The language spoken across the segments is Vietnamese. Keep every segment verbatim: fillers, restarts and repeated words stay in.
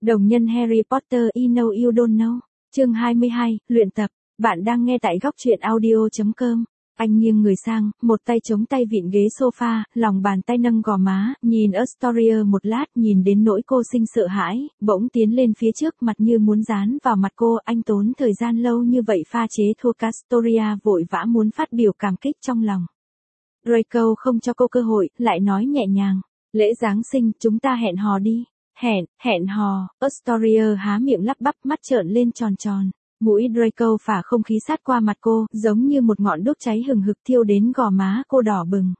Đồng nhân Harry Potter You Know You Don't Know. Chương hai mươi hai, luyện tập. Bạn đang nghe tại góc truyện audio chấm com. Anh nghiêng người sang, một tay chống tay vịn ghế sofa, lòng bàn tay nâng gò má, nhìn Astoria một lát, nhìn đến nỗi cô sinh sợ hãi, bỗng tiến lên phía trước, mặt như muốn dán vào mặt cô. Anh tốn thời gian lâu như vậy pha chế thua Astoria vội vã muốn phát biểu cảm kích trong lòng. Draco không cho cô cơ hội, lại nói nhẹ nhàng, lễ Giáng sinh, chúng ta hẹn hò đi. Hẹn, hẹn hò. Astoria há miệng lắp bắp, mắt trợn lên tròn tròn. Mũi Draco phả không khí sát qua mặt cô, giống như một ngọn đốt cháy hừng hực thiêu đến gò má cô đỏ bừng.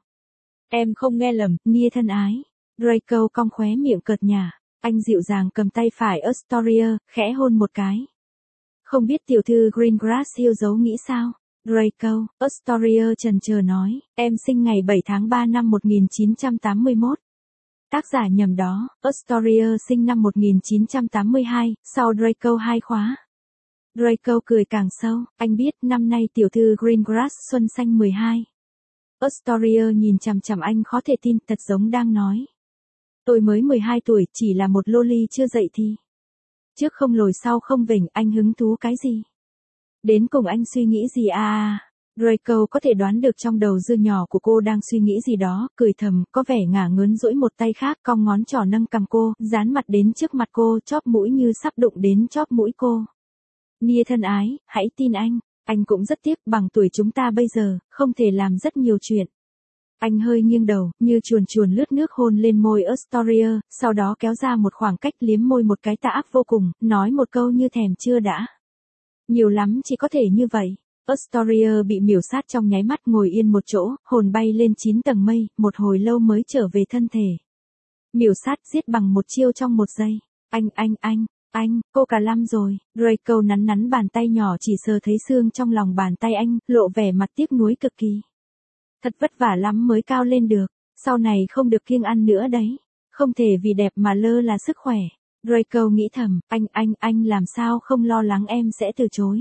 Em không nghe lầm, Nia thân ái. Draco cong khóe miệng cợt nhả. Anh dịu dàng cầm tay phải Astoria, khẽ hôn một cái. Không biết tiểu thư Greengrass yêu dấu nghĩ sao? Draco, Astoria chần chờ nói, em sinh ngày bảy tháng ba năm một nghìn chín trăm tám mươi mốt. Tác giả nhầm đó, Astoria sinh năm một nghìn chín trăm tám mươi hai, sau Draco hai khóa. Draco cười càng sâu, anh biết năm nay tiểu thư Greengrass xuân xanh mười hai. Astoria nhìn chằm chằm anh khó thể tin, thật giống đang nói. Tôi mới mười hai tuổi, chỉ là một loli chưa dậy thì. Trước không lồi sau không vểnh, anh hứng thú cái gì? Đến cùng anh suy nghĩ gì à à? Draco có thể đoán được trong đầu dư nhỏ của cô đang suy nghĩ gì đó, cười thầm, có vẻ ngả ngớn duỗi một tay khác, cong ngón trỏ nâng cằm cô, dán mặt đến trước mặt cô, chóp mũi như sắp đụng đến chóp mũi cô. Nia thân ái, hãy tin anh, anh cũng rất tiếc, bằng tuổi chúng ta bây giờ, không thể làm rất nhiều chuyện. Anh hơi nghiêng đầu, như chuồn chuồn lướt nước hôn lên môi Astoria, sau đó kéo ra một khoảng cách liếm môi một cái tà ác vô cùng, nói một câu như thèm chưa đã. Nhiều lắm chỉ có thể như vậy. Astoria bị miểu sát trong nháy mắt, ngồi yên một chỗ, hồn bay lên chín tầng mây, một hồi lâu mới trở về thân thể. Miểu sát giết bằng một chiêu trong một giây. Anh anh anh, anh, cô cả lăm rồi. Draco nắn nắn bàn tay nhỏ chỉ sờ thấy xương trong lòng bàn tay anh, lộ vẻ mặt tiếc nuối cực kỳ. Thật vất vả lắm mới cao lên được, sau này không được kiêng ăn nữa đấy. Không thể vì đẹp mà lơ là sức khỏe. Draco nghĩ thầm, anh anh anh làm sao không lo lắng em sẽ từ chối.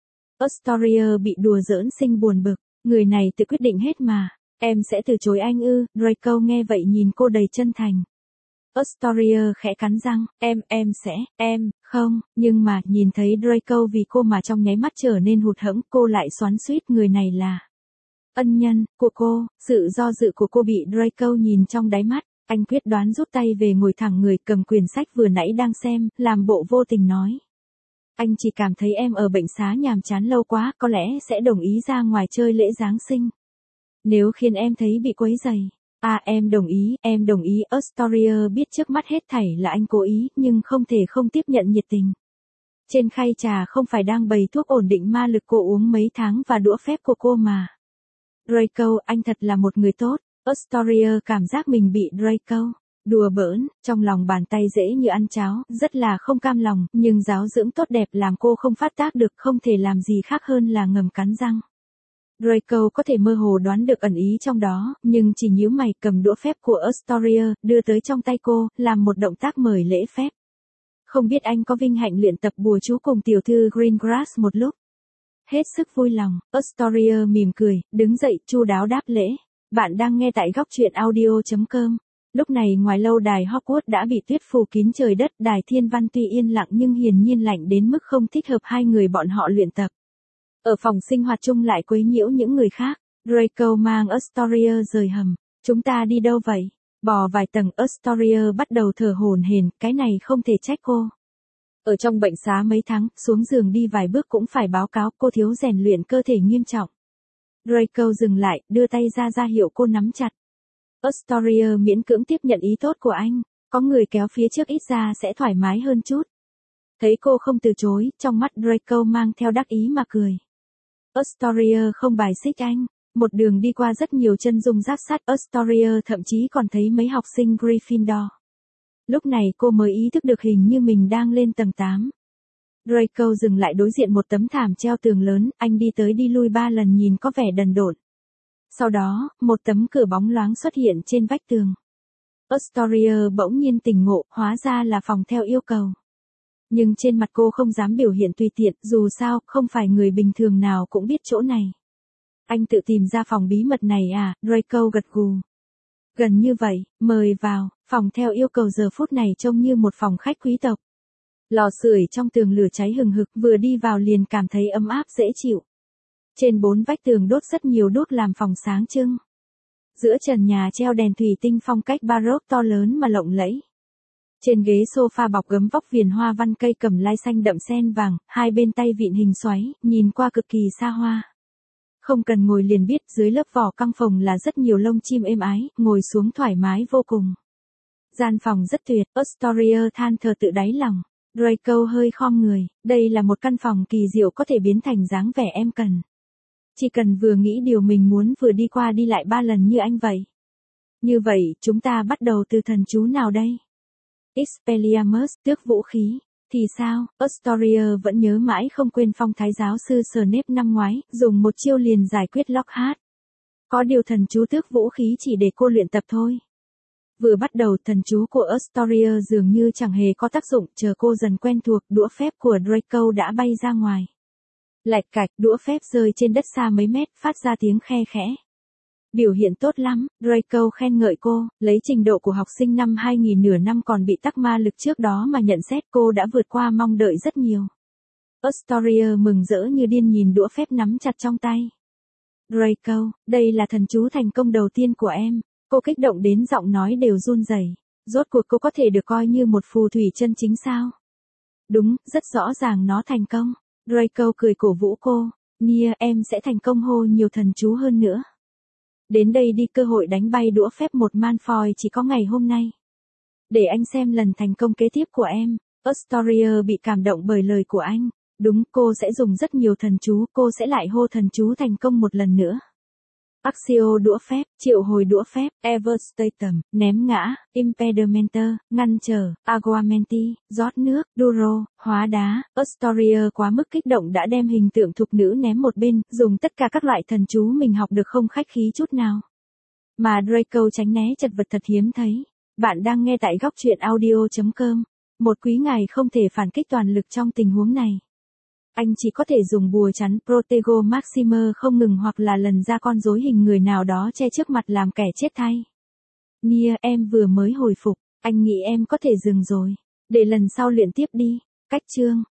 Astoria bị đùa giỡn sinh buồn bực, người này tự quyết định hết mà, em sẽ từ chối anh ư? Draco nghe vậy nhìn cô đầy chân thành. Astoria khẽ cắn răng, em, em sẽ, em, không, nhưng mà, nhìn thấy Draco vì cô mà trong nháy mắt trở nên hụt hẫng, cô lại xoắn xuýt, người này là ân nhân của cô. Sự do dự của cô bị Draco nhìn trong đáy mắt, anh quyết đoán rút tay về, ngồi thẳng người, cầm quyển sách vừa nãy đang xem, làm bộ vô tình nói. Anh chỉ cảm thấy em ở bệnh xá nhàm chán lâu quá, có lẽ sẽ đồng ý ra ngoài chơi lễ Giáng sinh. Nếu khiến em thấy bị quấy rầy. À em đồng ý, em đồng ý. Astoria biết trước mắt hết thảy là anh cố ý, nhưng không thể không tiếp nhận nhiệt tình. Trên khay trà không phải đang bày thuốc ổn định ma lực cô uống mấy tháng và đũa phép của cô mà. Draco, anh thật là một người tốt. Astoria cảm giác mình bị Draco đùa bỡn, trong lòng bàn tay dễ như ăn cháo, rất là không cam lòng, nhưng giáo dưỡng tốt đẹp làm cô không phát tác được, không thể làm gì khác hơn là ngầm cắn răng. Draco có thể mơ hồ đoán được ẩn ý trong đó, nhưng chỉ nhíu mày, cầm đũa phép của Astoria, đưa tới trong tay cô, làm một động tác mời lễ phép. Không biết anh có vinh hạnh luyện tập bùa chú cùng tiểu thư Greengrass một lúc. Hết sức vui lòng, Astoria mỉm cười, đứng dậy, chu đáo đáp lễ. Bạn đang nghe tại góc truyện audio chấm com. Lúc này ngoài lâu đài Hogwarts đã bị tuyết phủ kín trời đất, đài thiên văn tuy yên lặng nhưng hiển nhiên lạnh đến mức không thích hợp hai người bọn họ luyện tập. Ở phòng sinh hoạt chung lại quấy nhiễu những người khác, Draco mang Astoria rời hầm. Chúng ta đi đâu vậy? Bò vài tầng, Astoria bắt đầu thở hổn hển, cái này không thể trách cô. Ở trong bệnh xá mấy tháng, xuống giường đi vài bước cũng phải báo cáo, cô thiếu rèn luyện cơ thể nghiêm trọng. Draco dừng lại, đưa tay ra ra hiệu cô nắm chặt. Astoria miễn cưỡng tiếp nhận ý tốt của anh, có người kéo phía trước ít ra sẽ thoải mái hơn chút. Thấy cô không từ chối, trong mắt Draco mang theo đắc ý mà cười. Astoria không bài xích anh, một đường đi qua rất nhiều chân dung giáp sắt, Astoria thậm chí còn thấy mấy học sinh Gryffindor. Lúc này cô mới ý thức được hình như mình đang lên tầng tám. Draco dừng lại đối diện một tấm thảm treo tường lớn, anh đi tới đi lui ba lần nhìn có vẻ đần độn. Sau đó, một tấm cửa bóng loáng xuất hiện trên vách tường. Astoria bỗng nhiên tỉnh ngộ, hóa ra là phòng theo yêu cầu. Nhưng trên mặt cô không dám biểu hiện tùy tiện, dù sao, không phải người bình thường nào cũng biết chỗ này. Anh tự tìm ra phòng bí mật này à? Draco gật gù. Gần như vậy, mời vào, phòng theo yêu cầu giờ phút này trông như một phòng khách quý tộc. Lò sưởi trong tường lửa cháy hừng hực, vừa đi vào liền cảm thấy ấm áp dễ chịu. Trên bốn vách tường đốt rất nhiều đuốc làm phòng sáng trưng. Giữa trần nhà treo đèn thủy tinh phong cách baroque to lớn mà lộng lẫy. Trên ghế sofa bọc gấm vóc viền hoa văn cây cẩm lai xanh đậm sen vàng, hai bên tay vịn hình xoáy, nhìn qua cực kỳ xa hoa. Không cần ngồi liền biết dưới lớp vỏ căng phồng là rất nhiều lông chim êm ái, ngồi xuống thoải mái vô cùng. Gian phòng rất tuyệt, Astoria than thở tự đáy lòng. Draco hơi khom người, đây là một căn phòng kỳ diệu có thể biến thành dáng vẻ em cần. Chỉ cần vừa nghĩ điều mình muốn vừa đi qua đi lại ba lần như anh vậy. Như vậy, chúng ta bắt đầu từ thần chú nào đây? Expelliarmus, tước vũ khí. Thì sao, Astoria vẫn nhớ mãi không quên phong thái giáo sư Snape năm ngoái, dùng một chiêu liền giải quyết Lockhart. Có điều thần chú tước vũ khí chỉ để cô luyện tập thôi. Vừa bắt đầu thần chú của Astoria dường như chẳng hề có tác dụng, chờ cô dần quen thuộc, đũa phép của Draco đã bay ra ngoài. Lạch cạch, đũa phép rơi trên đất xa mấy mét, phát ra tiếng khe khẽ. Biểu hiện tốt lắm, Draco khen ngợi cô, lấy trình độ của học sinh năm hai nghìn nửa năm còn bị tắc ma lực trước đó mà nhận xét cô đã vượt qua mong đợi rất nhiều. Astoria mừng rỡ như điên nhìn đũa phép nắm chặt trong tay. Draco, đây là thần chú thành công đầu tiên của em. Cô kích động đến giọng nói đều run rẩy. Rốt cuộc cô có thể được coi như một phù thủy chân chính sao? Đúng, rất rõ ràng nó thành công. Draco cười cổ vũ cô. Nia, em sẽ thành công hô nhiều thần chú hơn nữa. Đến đây đi, cơ hội đánh bay đũa phép một Malfoy chỉ có ngày hôm nay. Để anh xem lần thành công kế tiếp của em. Astoria bị cảm động bởi lời của anh. Đúng, cô sẽ dùng rất nhiều thần chú, cô sẽ lại hô thần chú thành công một lần nữa. Axio đũa phép, triệu hồi đũa phép, Everstatum, ném ngã, Impedimenter, ngăn trở, Aguamenti, rót nước, Duro, hóa đá. Astoria quá mức kích động đã đem hình tượng thục nữ ném một bên, dùng tất cả các loại thần chú mình học được không khách khí chút nào. Mà Draco tránh né chật vật thật hiếm thấy. Bạn đang nghe tại góc truyện audio chấm com. Một quý ngài không thể phản kích toàn lực trong tình huống này. Anh chỉ có thể dùng bùa chắn Protego Maximer không ngừng hoặc là lần ra con rối hình người nào đó che trước mặt làm kẻ chết thay. Nia, em vừa mới hồi phục, anh nghĩ em có thể dừng rồi. Để lần sau luyện tiếp đi. Cách chương.